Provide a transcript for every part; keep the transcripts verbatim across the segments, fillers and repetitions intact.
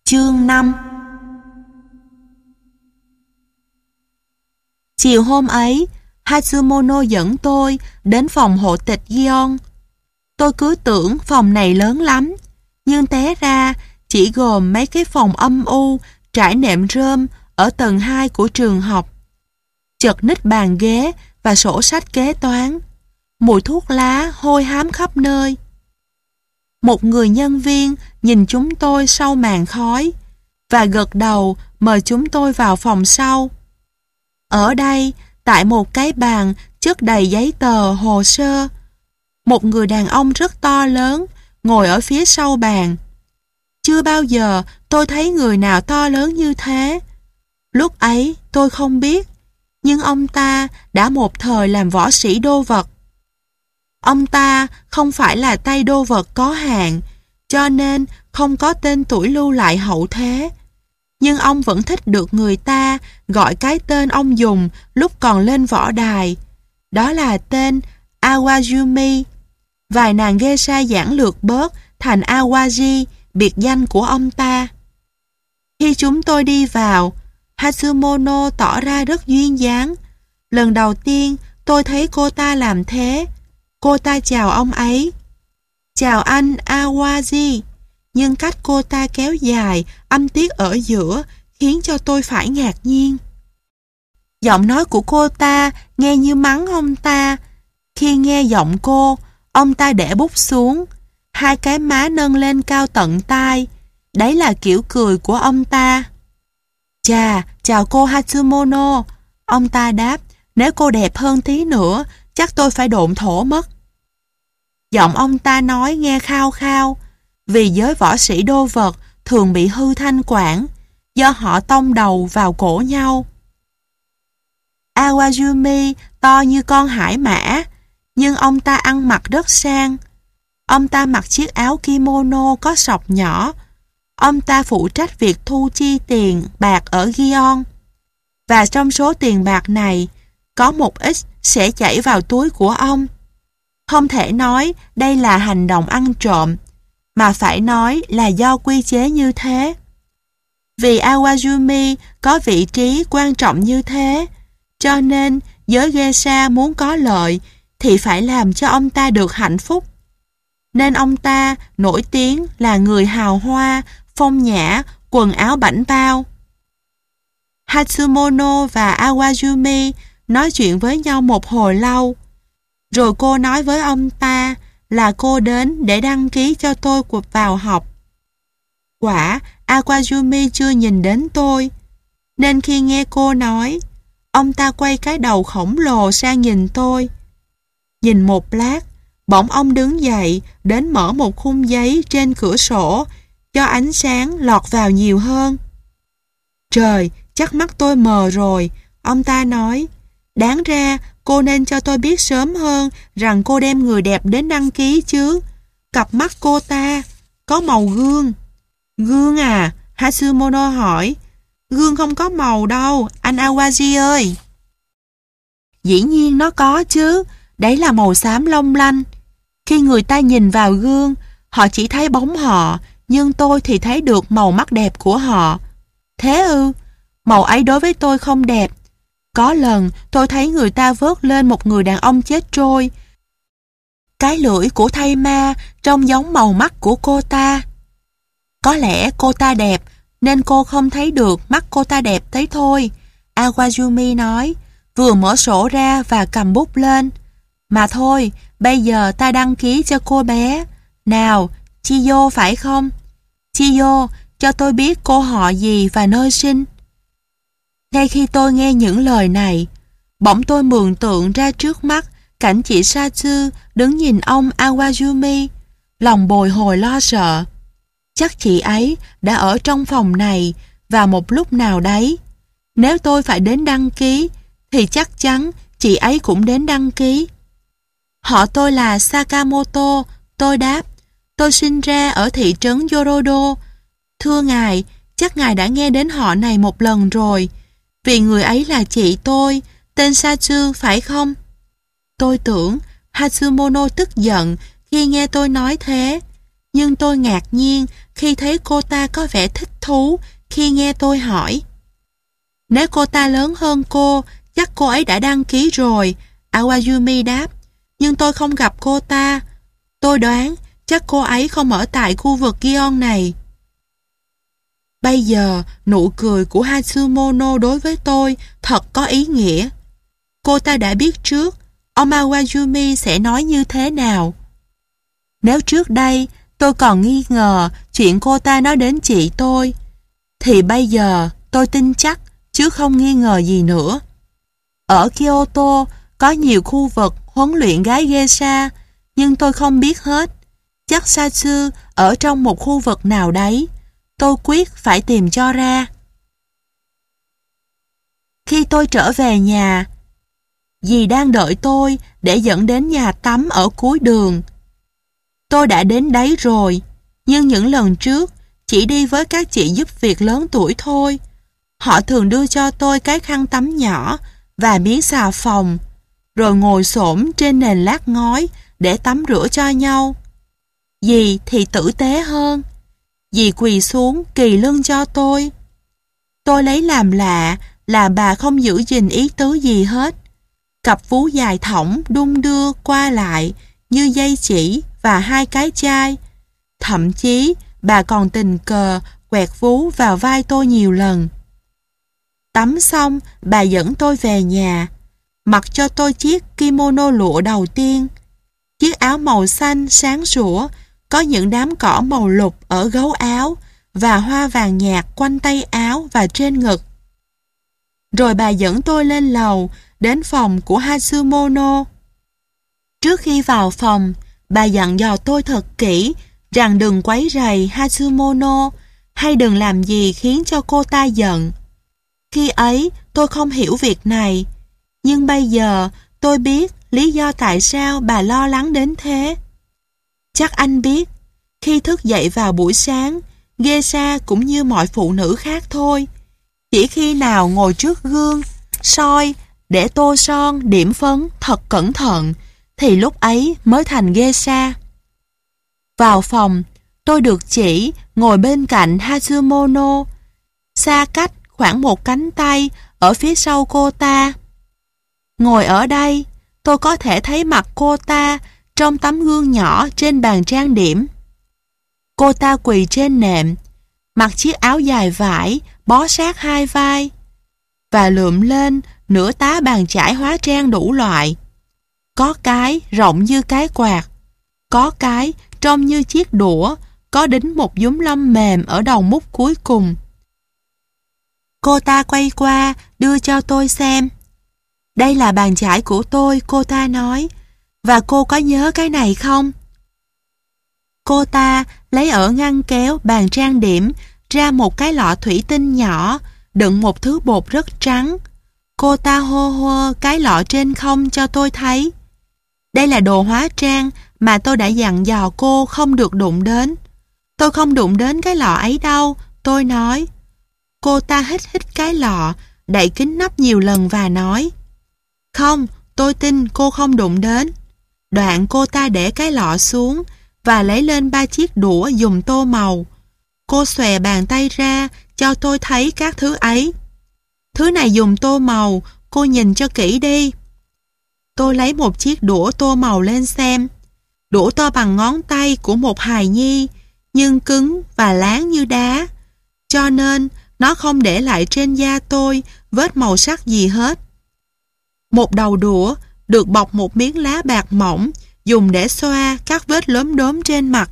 Chương năm. Chiều hôm ấy, Hatsumono dẫn tôi đến phòng hộ tịch Gion. Tôi cứ tưởng phòng này lớn lắm, nhưng té ra chỉ gồm mấy cái phòng âm u trải nệm rơm ở tầng hai của trường học. Chật ních bàn ghế và sổ sách kế toán. Mùi thuốc lá hôi hám khắp nơi. Một người nhân viên nhìn chúng tôi sau màn khói và gật đầu mời chúng tôi vào phòng sau. Ở đây, tại một cái bàn chất đầy giấy tờ, hồ sơ, một người đàn ông rất to lớn ngồi ở phía sau bàn. Chưa bao giờ tôi thấy người nào to lớn như thế. Lúc ấy tôi không biết, nhưng ông ta đã một thời làm võ sĩ đô vật. Ông ta không phải là tay đô vật có hạn, cho nên không có tên tuổi lưu lại hậu thế. Nhưng ông vẫn thích được người ta gọi cái tên ông dùng lúc còn lên võ đài. Đó là tên Awajumi. Vài nàng geisha giản lược bớt thành Awaji, biệt danh của ông ta. Khi chúng tôi đi vào, Hatsumono tỏ ra rất duyên dáng. Lần đầu tiên tôi thấy cô ta làm thế. Cô ta chào ông ấy. Chào anh Awaji. Nhưng cách cô ta kéo dài, âm tiết ở giữa khiến cho tôi phải ngạc nhiên. Giọng nói của cô ta nghe như mắng ông ta. Khi nghe giọng cô, ông ta để bút xuống, hai cái má nâng lên cao tận tai. Đấy là kiểu cười của ông ta. Chà, chào cô Hatsumono. Ông ta đáp, nếu cô đẹp hơn tí nữa, chắc tôi phải độn thổ mất. Giọng ông ta nói nghe khao khao, vì giới võ sĩ đô vật thường bị hư thanh quản, do họ tông đầu vào cổ nhau. Awajumi to như con hải mã, nhưng ông ta ăn mặc rất sang. Ông ta mặc chiếc áo kimono có sọc nhỏ. Ông ta phụ trách việc thu chi tiền bạc ở Gion. Và trong số tiền bạc này, có một ít sẽ chảy vào túi của ông. Không thể nói đây là hành động ăn trộm, mà phải nói là do quy chế như thế. Vì Awajumi có vị trí quan trọng như thế, cho nên giới geisha muốn có lợi thì phải làm cho ông ta được hạnh phúc. Nên ông ta nổi tiếng là người hào hoa, phong nhã, quần áo bảnh bao. Hatsumono và Awajumi nói chuyện với nhau một hồi lâu. Rồi cô nói với ông ta là cô đến để đăng ký cho tôi cuộc vào học. Quả, Awajumi chưa nhìn đến tôi, nên khi nghe cô nói, ông ta quay cái đầu khổng lồ sang nhìn tôi. Nhìn một lát, bỗng ông đứng dậy đến mở một khung giấy trên cửa sổ cho ánh sáng lọt vào nhiều hơn. Trời, chắc mắt tôi mờ rồi, ông ta nói. Đáng ra cô nên cho tôi biết sớm hơn rằng cô đem người đẹp đến đăng ký chứ. Cặp mắt cô ta có màu gương. Gương à? Hatsumono hỏi. Gương không có màu đâu, anh Awaji ơi. Dĩ nhiên nó có chứ. Đấy là màu xám long lanh. Khi người ta nhìn vào gương, họ chỉ thấy bóng họ, nhưng tôi thì thấy được màu mắt đẹp của họ. Thế ư? Màu ấy đối với tôi không đẹp. Có lần tôi thấy người ta vớt lên một người đàn ông chết trôi. Cái lưỡi của thây ma trông giống màu mắt của cô ta. Có lẽ cô ta đẹp nên cô không thấy được mắt cô ta đẹp thế thôi, Awajumi nói, vừa mở sổ ra và cầm bút lên. Mà thôi, bây giờ ta đăng ký cho cô bé. Nào, Chiyo phải không? Chiyo, cho tôi biết cô họ gì và nơi sinh. Ngay khi tôi nghe những lời này, bỗng tôi mường tượng ra trước mắt cảnh chị Satsu đứng nhìn ông Awajumi, lòng bồi hồi lo sợ. Chắc chị ấy đã ở trong phòng này vào một lúc nào đấy. Nếu tôi phải đến đăng ký, thì chắc chắn chị ấy cũng đến đăng ký. Họ tôi là Sakamoto, tôi đáp. Tôi sinh ra ở thị trấn Yorodo. Thưa ngài, chắc ngài đã nghe đến họ này một lần rồi. Vì người ấy là chị tôi, tên Satsu phải không? Tôi tưởng Hatsumono tức giận khi nghe tôi nói thế, nhưng tôi ngạc nhiên khi thấy cô ta có vẻ thích thú khi nghe tôi hỏi. Nếu cô ta lớn hơn cô, chắc cô ấy đã đăng ký rồi, Awayumi đáp. Nhưng tôi không gặp cô ta. Tôi đoán chắc cô ấy không ở tại khu vực Gion này. Bây giờ, nụ cười của Hatsumono đối với tôi thật có ý nghĩa. Cô ta đã biết trước ông Awayumi sẽ nói như thế nào. Nếu trước đây tôi còn nghi ngờ chuyện cô ta nói đến chị tôi, thì bây giờ tôi tin chắc chứ không nghi ngờ gì nữa. Ở Kyoto có nhiều khu vực huấn luyện gái geisha, nhưng tôi không biết hết. Chắc Satsu ở trong một khu vực nào đấy. Tôi quyết phải tìm cho ra. Khi tôi trở về nhà, dì đang đợi tôi để dẫn đến nhà tắm ở cuối đường. Tôi đã đến đấy rồi, nhưng những lần trước chỉ đi với các chị giúp việc lớn tuổi thôi. Họ thường đưa cho tôi cái khăn tắm nhỏ và miếng xà phòng, rồi ngồi xổm trên nền lát ngói để tắm rửa cho nhau. Dì thì tử tế hơn. Dì quỳ xuống kỳ lưng cho tôi. Tôi lấy làm lạ là bà không giữ gìn ý tứ gì hết. Cặp vú dài thõng đung đưa qua lại như dây chỉ và hai cái chai. Thậm chí bà còn tình cờ quẹt vú vào vai tôi nhiều lần. Tắm xong, bà dẫn tôi về nhà, mặc cho tôi chiếc kimono lụa đầu tiên. Chiếc áo màu xanh sáng sủa, có những đám cỏ màu lục ở gấu áo và hoa vàng nhạt quanh tay áo và trên ngực. Rồi bà dẫn tôi lên lầu, đến phòng của Hatsumono. Trước khi vào phòng, bà dặn dò tôi thật kỹ rằng đừng quấy rầy Hatsumono hay đừng làm gì khiến cho cô ta giận. Khi ấy, tôi không hiểu việc này, nhưng bây giờ tôi biết lý do tại sao bà lo lắng đến thế. Chắc anh biết, khi thức dậy vào buổi sáng, geisha cũng như mọi phụ nữ khác thôi. Chỉ khi nào ngồi trước gương, soi, để tô son, điểm phấn thật cẩn thận, thì lúc ấy mới thành geisha. Vào phòng, tôi được chỉ ngồi bên cạnh Hatsumono, xa cách khoảng một cánh tay ở phía sau cô ta. Ngồi ở đây, tôi có thể thấy mặt cô ta trong tấm gương nhỏ trên bàn trang điểm. Cô ta quỳ trên nệm, mặc chiếc áo dài vải bó sát hai vai và lượm lên nửa tá bàn chải hóa trang đủ loại. Có cái rộng như cái quạt, có cái trông như chiếc đũa, có đính một dúm lông mềm ở đầu mút cuối cùng. Cô ta quay qua đưa cho tôi xem. Đây là bàn chải của tôi, cô ta nói. Và cô có nhớ cái này không? Cô ta lấy ở ngăn kéo bàn trang điểm ra một cái lọ thủy tinh nhỏ đựng một thứ bột rất trắng. Cô ta hô hô cái lọ trên không cho tôi thấy. Đây là đồ hóa trang mà tôi đã dặn dò cô không được đụng đến. Tôi không đụng đến cái lọ ấy đâu, tôi nói. Cô ta hít hít cái lọ, đậy kín nắp nhiều lần và nói. Không, tôi tin cô không đụng đến. Đoạn cô ta để cái lọ xuống và lấy lên ba chiếc đũa dùng tô màu. Cô xòe bàn tay ra cho tôi thấy các thứ ấy. Thứ này dùng tô màu, cô nhìn cho kỹ đi. Tôi lấy một chiếc đũa tô màu lên xem. Đũa to bằng ngón tay của một hài nhi, nhưng cứng và láng như đá. Cho nên nó không để lại trên da tôi vết màu sắc gì hết. Một đầu đũa được bọc một miếng lá bạc mỏng dùng để xoa các vết lốm đốm trên mặt.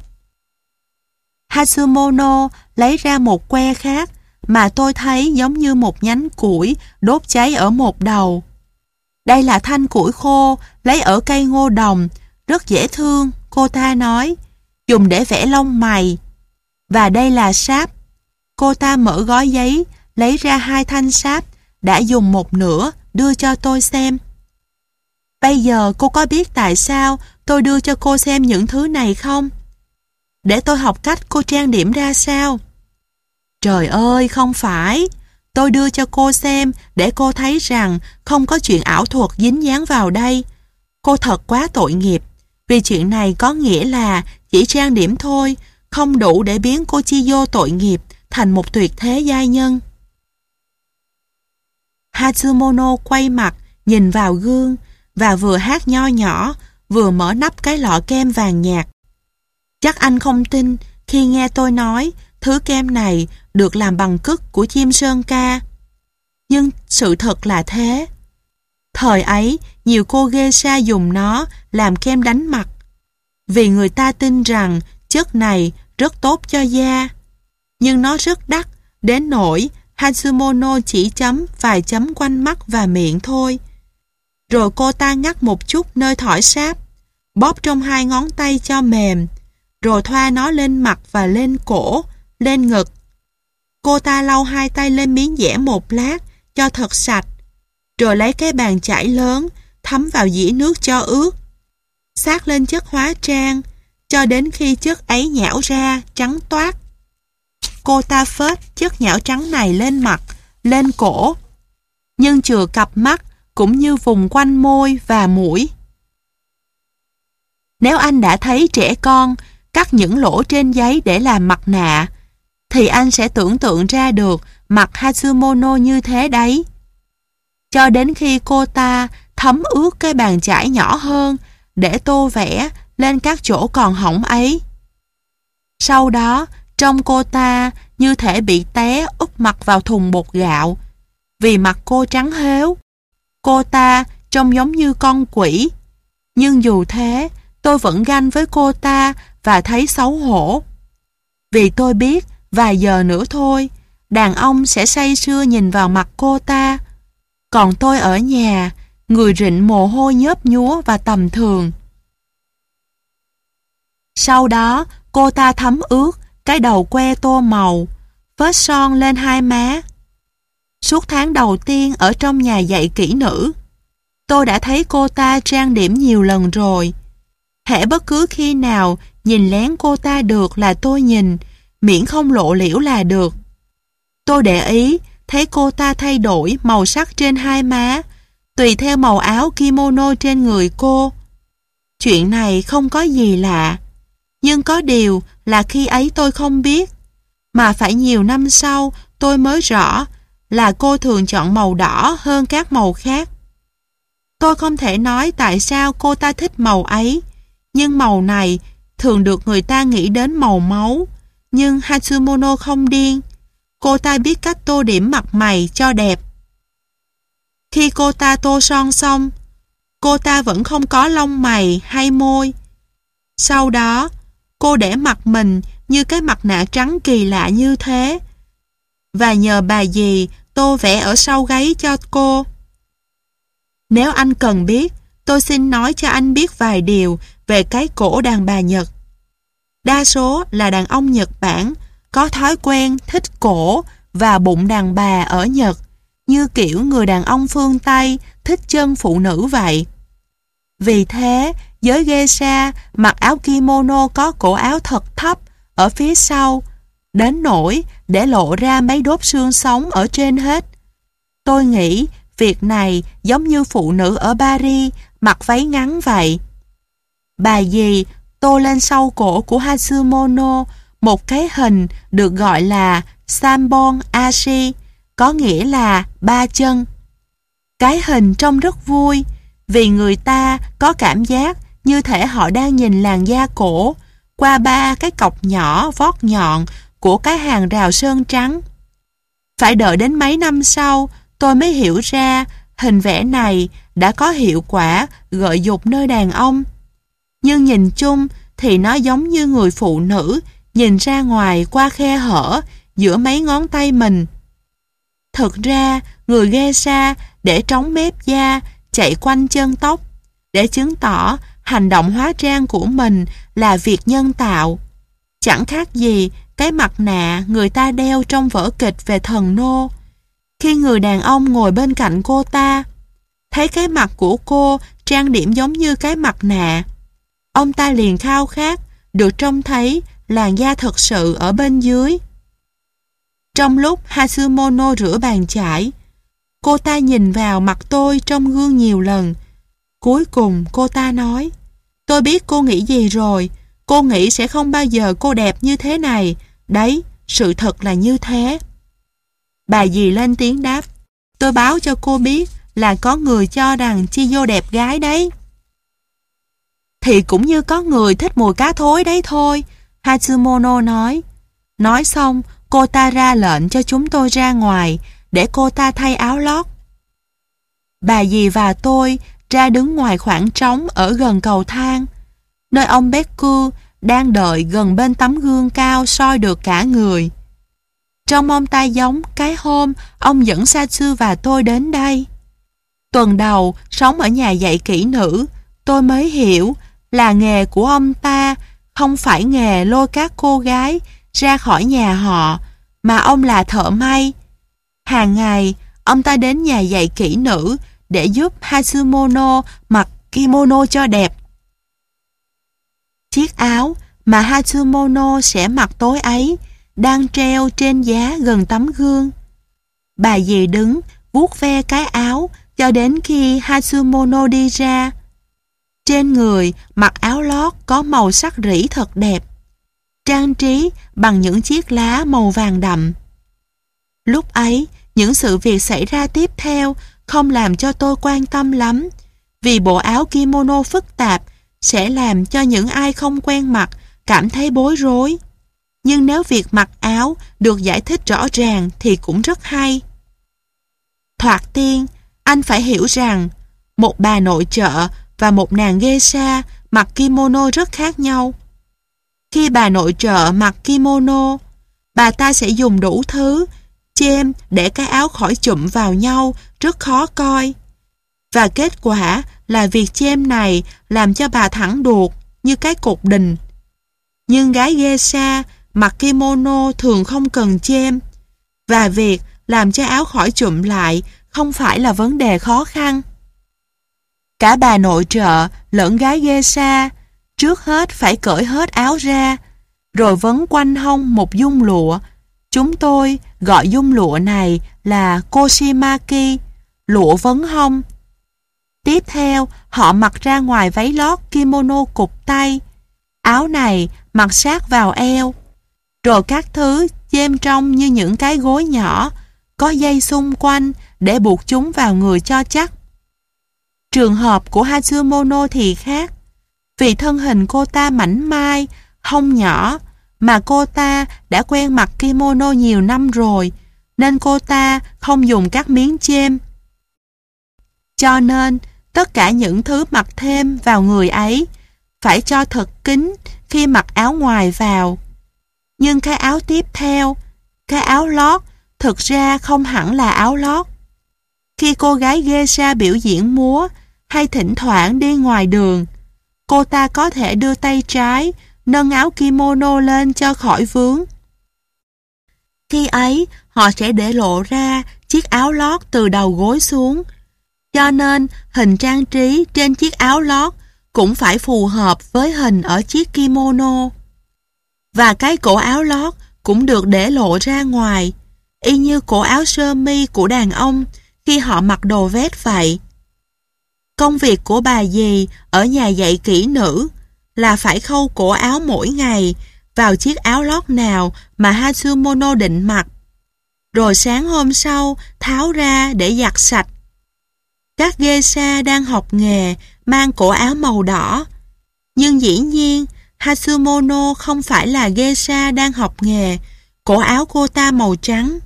Hatsumono lấy ra một que khác mà tôi thấy giống như một nhánh củi đốt cháy ở một đầu. Đây là thanh củi khô lấy ở cây ngô đồng, rất dễ thương, cô ta nói, dùng để vẽ lông mày. Và đây là sáp. Cô ta mở gói giấy, lấy ra hai thanh sáp đã dùng một nửa, đưa cho tôi xem. Bây giờ cô có biết tại sao tôi đưa cho cô xem những thứ này không? Để tôi học cách cô trang điểm ra sao? Trời ơi, không phải. Tôi đưa cho cô xem để cô thấy rằng không có chuyện ảo thuật dính dáng vào đây. Cô thật quá tội nghiệp, vì chuyện này có nghĩa là chỉ trang điểm thôi, không đủ để biến cô chi vô tội nghiệp thành một tuyệt thế giai nhân. Hatsumono quay mặt, nhìn vào gương và vừa hát nho nhỏ, vừa mở nắp cái lọ kem vàng nhạt. Chắc anh không tin khi nghe tôi nói thứ kem này được làm bằng cứt của chim sơn ca. Nhưng sự thật là thế. Thời ấy, nhiều cô geisha dùng nó làm kem đánh mặt, vì người ta tin rằng chất này rất tốt cho da. Nhưng nó rất đắt, đến nỗi Hatsumono chỉ chấm vài chấm quanh mắt và miệng thôi. Rồi cô ta ngắt một chút nơi thỏi sáp, bóp trong hai ngón tay cho mềm, rồi thoa nó lên mặt và lên cổ, lên ngực. Cô ta lau hai tay lên miếng dẻ một lát cho thật sạch, rồi lấy cái bàn chải lớn thấm vào dĩa nước cho ướt, xát lên chất hóa trang cho đến khi chất ấy nhão ra trắng toát. Cô ta phết chất nhão trắng này lên mặt, lên cổ, nhưng chừa cặp mắt cũng như vùng quanh môi và mũi. Nếu anh đã thấy trẻ con cắt những lỗ trên giấy để làm mặt nạ, thì anh sẽ tưởng tượng ra được mặt Hatsumono như thế đấy. Cho đến khi cô ta thấm ướt cái bàn chải nhỏ hơn để tô vẽ lên các chỗ còn hỏng ấy. Sau đó, trông cô ta như thể bị té úp mặt vào thùng bột gạo, vì mặt cô trắng hếu. Cô ta trông giống như con quỷ. Nhưng dù thế, tôi vẫn ganh với cô ta và thấy xấu hổ. Vì tôi biết vài giờ nữa thôi, đàn ông sẽ say sưa nhìn vào mặt cô ta. Còn tôi ở nhà, người rịn mồ hôi nhớp nhúa và tầm thường. Sau đó, cô ta thấm ướt cái đầu que tô màu, phết son lên hai má. Suốt tháng đầu tiên ở trong nhà dạy kỹ nữ, tôi đã thấy cô ta trang điểm nhiều lần rồi. Hễ bất cứ khi nào nhìn lén cô ta được là tôi nhìn, miễn không lộ liễu là được. Tôi để ý thấy cô ta thay đổi màu sắc trên hai má, tùy theo màu áo kimono trên người cô. Chuyện này không có gì lạ, nhưng có điều là khi ấy tôi không biết, mà phải nhiều năm sau tôi mới rõ là cô thường chọn màu đỏ hơn các màu khác. Tôi không thể nói tại sao cô ta thích màu ấy, nhưng màu này thường được người ta nghĩ đến màu máu. Nhưng Hatsumono không điên. Cô ta biết cách tô điểm mặt mày cho đẹp. Khi cô ta tô son xong, cô ta vẫn không có lông mày hay môi. Sau đó, cô để mặt mình như cái mặt nạ trắng kỳ lạ như thế, và nhờ bà dì tô vẽ ở sau gáy cho cô. Nếu anh cần biết, tôi xin nói cho anh biết vài điều về cái cổ đàn bà Nhật. Đa số là đàn ông Nhật Bản có thói quen thích cổ và bụng đàn bà ở Nhật, như kiểu người đàn ông phương Tây thích chân phụ nữ vậy. Vì thế, giới geisha mặc áo kimono có cổ áo thật thấp ở phía sau, đến nỗi để lộ ra mấy đốt xương sống ở trên hết. Tôi nghĩ việc này giống như phụ nữ ở Paris mặc váy ngắn vậy. Bà dì tô lên sau cổ của Hatsumono một cái hình được gọi là Sanbon Ashi, có nghĩa là ba chân. Cái hình trông rất vui, vì người ta có cảm giác như thể họ đang nhìn làn da cổ qua ba cái cọc nhỏ vót nhọn của cái hàng rào sơn trắng. Phải đợi đến mấy năm sau, tôi mới hiểu ra hình vẽ này đã có hiệu quả gợi dục nơi đàn ông. Nhưng nhìn chung thì nó giống như người phụ nữ nhìn ra ngoài qua khe hở giữa mấy ngón tay mình. Thực ra, người geisha để trống mép da chạy quanh chân tóc, để chứng tỏ hành động hóa trang của mình là việc nhân tạo. Chẳng khác gì cái mặt nạ người ta đeo trong vở kịch về thần nô. Khi người đàn ông ngồi bên cạnh cô ta, thấy cái mặt của cô trang điểm giống như cái mặt nạ, ông ta liền khao khát được trông thấy làn da thật sự ở bên dưới. Trong lúc Hatsumono rửa bàn chải, cô ta nhìn vào mặt tôi trong gương nhiều lần. Cuối cùng cô ta nói: "Tôi biết cô nghĩ gì rồi. Cô nghĩ sẽ không bao giờ cô đẹp như thế này. Đấy, sự thật là như thế. Bà dì lên tiếng đáp, tôi báo cho cô biết là có người cho rằng Chiyo đẹp gái đấy. Thì cũng như có người thích mùi cá thối đấy thôi, Hatsumono nói. Nói xong, cô ta ra lệnh cho chúng tôi ra ngoài để cô ta thay áo lót. Bà dì và tôi ra đứng ngoài khoảng trống ở gần cầu thang, nơi ông Beku đang đợi gần bên tấm gương cao soi được cả người. Trông ông ta giống cái hôm ông dẫn Satsu và tôi đến đây. Tuần đầu sống ở nhà dạy kỹ nữ, tôi mới hiểu là nghề của ông ta không phải nghề lôi các cô gái ra khỏi nhà họ, mà ông là thợ may. Hàng ngày, ông ta đến nhà dạy kỹ nữ để giúp Hatsumono mặc kimono cho đẹp. Chiếc áo mà Hatsumono sẽ mặc tối ấy đang treo trên giá gần tấm gương. Bà dì đứng vuốt ve cái áo cho đến khi Hatsumono đi ra. Trên người mặc áo lót có màu sắc rỉ thật đẹp, trang trí bằng những chiếc lá màu vàng đậm. Lúc ấy, những sự việc xảy ra tiếp theo không làm cho tôi quan tâm lắm, vì bộ áo kimono phức tạp sẽ làm cho những ai không quen mặc cảm thấy bối rối. Nhưng nếu việc mặc áo được giải thích rõ ràng thì cũng rất hay. Thoạt tiên, anh phải hiểu rằng một bà nội trợ và một nàng geisha mặc kimono rất khác nhau. Khi bà nội trợ mặc kimono, bà ta sẽ dùng đủ thứ chêm để cái áo khỏi chụm vào nhau rất khó coi. Và kết quả là việc chêm này làm cho bà thẳng đuột như cái cột đình. Nhưng gái geisha mặc kimono thường không cần chêm, và việc làm cho áo khỏi chụm lại không phải là vấn đề khó khăn. Cả bà nội trợ lẫn gái geisha trước hết phải cởi hết áo ra, rồi vấn quanh hông một dung lụa. Chúng tôi gọi dung lụa này là koshimaki, lụa vấn hông. Tiếp theo, họ mặc ra ngoài váy lót kimono cụt tay. Áo này mặc sát vào eo, rồi các thứ chêm trông như những cái gối nhỏ, có dây xung quanh để buộc chúng vào người cho chắc. Trường hợp của Hatsumono thì khác. Vì thân hình cô ta mảnh mai, hông nhỏ, mà cô ta đã quen mặc kimono nhiều năm rồi, nên cô ta không dùng các miếng chêm. Cho nên, tất cả những thứ mặc thêm vào người ấy phải cho thật kín khi mặc áo ngoài vào. Nhưng cái áo tiếp theo, cái áo lót, thực ra không hẳn là áo lót. Khi cô gái geisha biểu diễn múa hay thỉnh thoảng đi ngoài đường, cô ta có thể đưa tay trái nâng áo kimono lên cho khỏi vướng. Khi ấy, họ sẽ để lộ ra chiếc áo lót từ đầu gối xuống. Cho nên, hình trang trí trên chiếc áo lót cũng phải phù hợp với hình ở chiếc kimono. Và cái cổ áo lót cũng được để lộ ra ngoài, y như cổ áo sơ mi của đàn ông khi họ mặc đồ vest vậy. Công việc của bà dì ở nhà dạy kỹ nữ là phải khâu cổ áo mỗi ngày vào chiếc áo lót nào mà Hatsumono định mặc, rồi sáng hôm sau tháo ra để giặt sạch. Các geisha đang học nghề mang cổ áo màu đỏ, nhưng dĩ nhiên Hatsumono không phải là geisha đang học nghề, cổ áo cô ta màu trắng.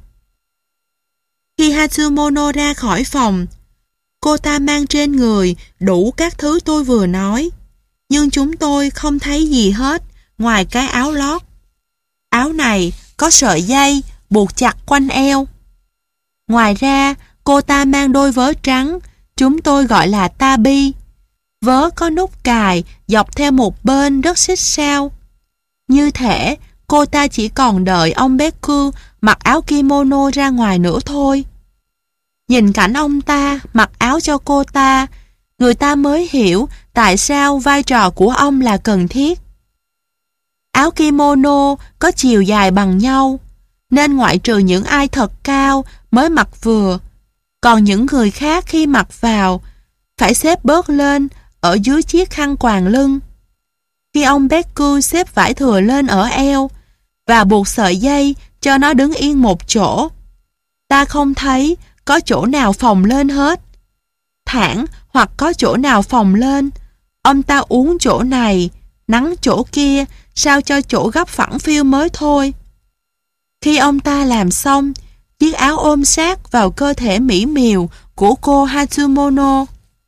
Khi Hatsumono ra khỏi phòng, cô ta mang trên người đủ các thứ tôi vừa nói, nhưng chúng tôi không thấy gì hết ngoài cái áo lót. Áo này có sợi dây buộc chặt quanh eo. Ngoài ra, cô ta mang đôi vớ trắng, chúng tôi gọi là tabi. Vớ có nút cài dọc theo một bên rất xích sao. Như thể cô ta chỉ còn đợi ông Beku mặc áo kimono ra ngoài nữa thôi. Nhìn cảnh ông ta mặc áo cho cô ta, người ta mới hiểu tại sao vai trò của ông là cần thiết. Áo kimono có chiều dài bằng nhau, nên ngoại trừ những ai thật cao mới mặc vừa, còn những người khác khi mặc vào phải xếp bớt lên ở dưới chiếc khăn quàng lưng. Khi ông Beku xếp vải thừa lên ở eo và buộc sợi dây cho nó đứng yên một chỗ. Ta không thấy có chỗ nào phồng lên hết. Thẳng hoặc có chỗ nào phồng lên, ông ta uống chỗ này, nắng chỗ kia, sao cho chỗ gấp phẳng phiu mới thôi. Khi ông ta làm xong, chiếc áo ôm sát vào cơ thể mỹ miều của cô Hatsumono.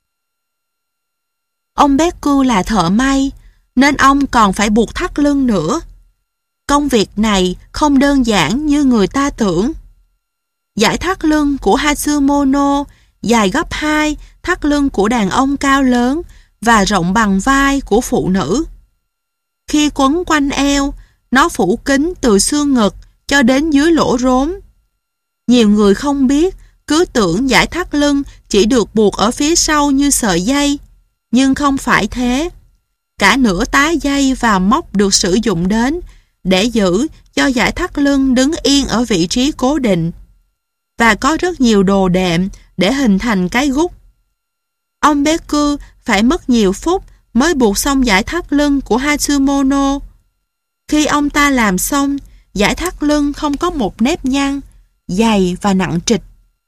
Ông Beku là thợ may, nên ông còn phải buộc thắt lưng nữa. Công việc này không đơn giản như người ta tưởng. Dải thắt lưng của Hatsumono dài gấp hai thắt lưng của đàn ông cao lớn và rộng bằng vai của phụ nữ. Khi quấn quanh eo, nó phủ kín từ xương ngực cho đến dưới lỗ rốn. Nhiều người không biết, cứ tưởng dải thắt lưng chỉ được buộc ở phía sau như sợi dây, nhưng không phải thế. Cả nửa tá dây và móc được sử dụng đến để giữ cho dải thắt lưng đứng yên ở vị trí cố định. Và có rất nhiều đồ đệm để hình thành cái gút. Ông Beku phải mất nhiều phút mới buộc xong dải thắt lưng của Hatsumono. Khi ông ta làm xong, dải thắt lưng không có một nếp nhăn, dày và nặng trịch.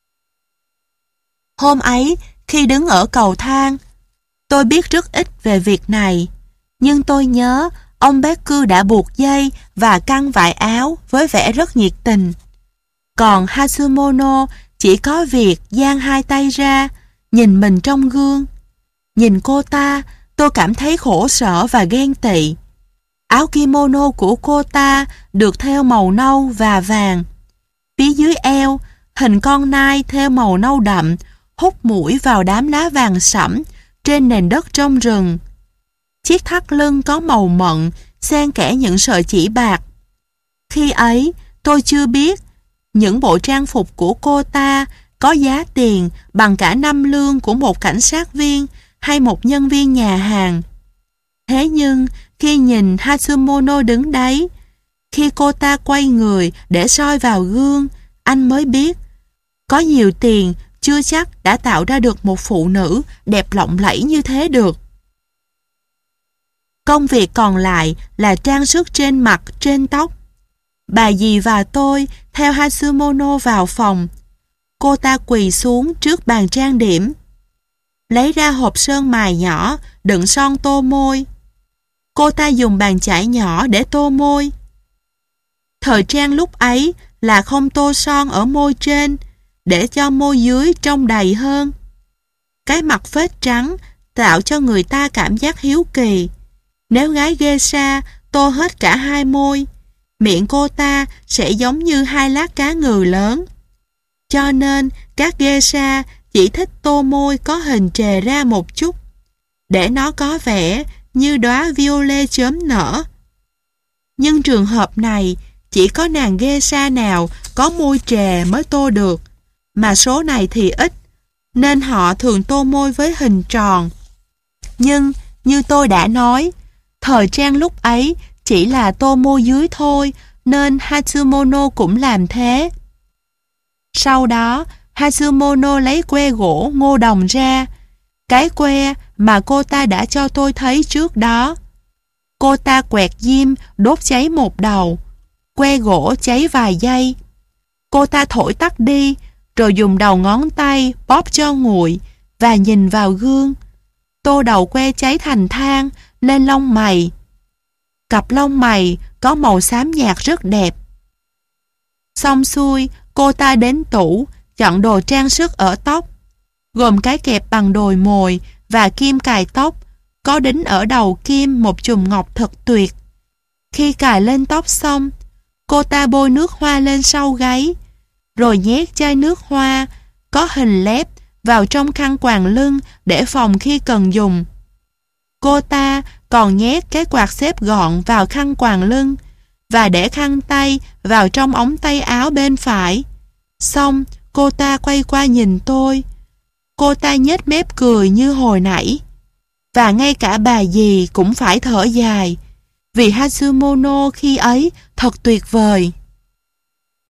Hôm ấy, khi đứng ở cầu thang, tôi biết rất ít về việc này, nhưng tôi nhớ ông Beku đã buộc dây và căng vải áo với vẻ rất nhiệt tình. Còn Hatsumono chỉ có việc dang hai tay ra, nhìn mình trong gương. Nhìn cô ta, tôi cảm thấy khổ sở và ghen tị. Áo kimono của cô ta được thêu màu nâu và vàng. Phía dưới eo, hình con nai thêu màu nâu đậm, hút mũi vào đám lá vàng sẫm trên nền đất trong rừng. Chiếc thắt lưng có màu mận, xen kẽ những sợi chỉ bạc. Khi ấy, tôi chưa biết những bộ trang phục của cô ta có giá tiền bằng cả năm lương của một cảnh sát viên hay một nhân viên nhà hàng. Thế nhưng, khi nhìn Hatsumono đứng đấy, khi cô ta quay người để soi vào gương, anh mới biết có nhiều tiền chưa chắc đã tạo ra được một phụ nữ đẹp lộng lẫy như thế được. Công việc còn lại là trang sức trên mặt, trên tóc. Bà dì và tôi theo Hatsumono vào phòng. Cô ta quỳ xuống trước bàn trang điểm, lấy ra hộp sơn mài nhỏ đựng son tô môi. Cô ta dùng bàn chải nhỏ để tô môi. Thời trang lúc ấy là không tô son ở môi trên để cho môi dưới trông đầy hơn. Cái mặt phết trắng tạo cho người ta cảm giác hiếu kỳ. Nếu gái geisha tô hết cả hai môi, miệng cô ta sẽ giống như hai lát cá ngừ lớn. Cho nên các geisha chỉ thích tô môi có hình trề ra một chút, để nó có vẻ như đóa violet chớm nở. Nhưng trường hợp này chỉ có nàng geisha nào có môi trề mới tô được, mà số này thì ít, nên họ thường tô môi với hình tròn. Nhưng như tôi đã nói, thời trang lúc ấy chỉ là tô môi dưới thôi, nên Hatsumono cũng làm thế. Sau đó, Hatsumono lấy que gỗ ngô đồng ra, cái que mà cô ta đã cho tôi thấy trước đó. Cô ta quẹt diêm đốt cháy một đầu, que gỗ cháy vài giây. Cô ta thổi tắt đi, rồi dùng đầu ngón tay bóp cho nguội và nhìn vào gương. Tô đầu que cháy thành than lên lông mày. Cặp lông mày có màu xám nhạt rất đẹp. Xong xuôi, cô ta đến tủ chọn đồ trang sức ở tóc, gồm cái kẹp bằng đồi mồi và kim cài tóc, có đính ở đầu kim một chùm ngọc thật tuyệt. Khi cài lên tóc xong, cô ta bôi nước hoa lên sau gáy, rồi nhét chai nước hoa có hình lép vào trong khăn quàng lưng để phòng khi cần dùng. Cô ta còn nhét cái quạt xếp gọn vào khăn quàng lưng và để khăn tay vào trong ống tay áo bên phải. Xong, cô ta quay qua nhìn tôi. Cô ta nhếch mép cười như hồi nãy. Và ngay cả bà dì cũng phải thở dài, vì Hatsumono khi ấy thật tuyệt vời.